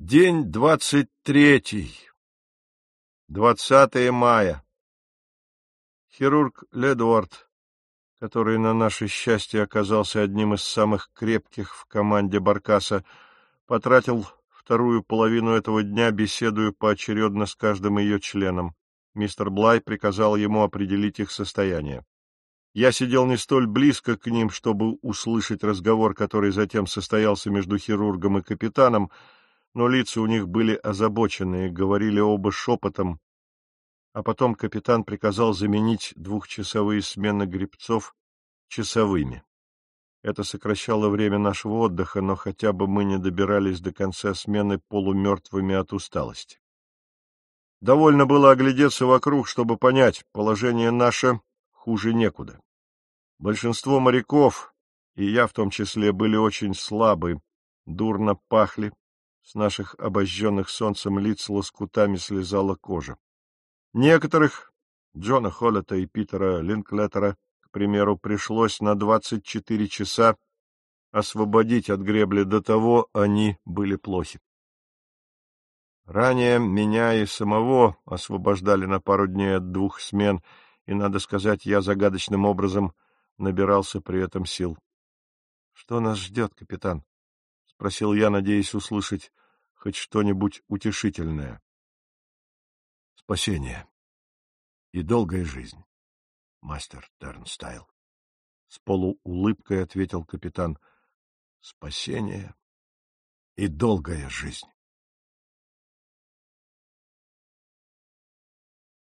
День 23. 20 мая. Хирург Ледуард, который на наше счастье оказался одним из самых крепких в команде Баркаса, потратил вторую половину этого дня, беседуя поочередно с каждым ее членом. Мистер Блай приказал ему определить их состояние. Я сидел не столь близко к ним, чтобы услышать разговор, который затем состоялся между хирургом и капитаном, но лица у них были озабоченные, говорили оба шепотом, а потом капитан приказал заменить двухчасовые смены гребцов часовыми. Это сокращало время нашего отдыха, но хотя бы мы не добирались до конца смены полумертвыми от усталости. Довольно было оглядеться вокруг, чтобы понять, положение наше хуже некуда. Большинство моряков, и я в том числе, были очень слабы, дурно пахли, с наших обожженных солнцем лиц лоскутами слезала кожа. Некоторых, Джона Холлета и Питера Линклетера, к примеру, пришлось на 24 часа освободить от гребли, до того они были плохи. Ранее меня и самого освобождали на пару дней от двух смен, и, надо сказать, я загадочным образом набирался при этом сил. — Что нас ждет, капитан? — спросил я, надеясь услышать хоть что-нибудь утешительное. — Спасение и долгая жизнь, мастер Тернстайл. С полуулыбкой ответил капитан. — Спасение и долгая жизнь.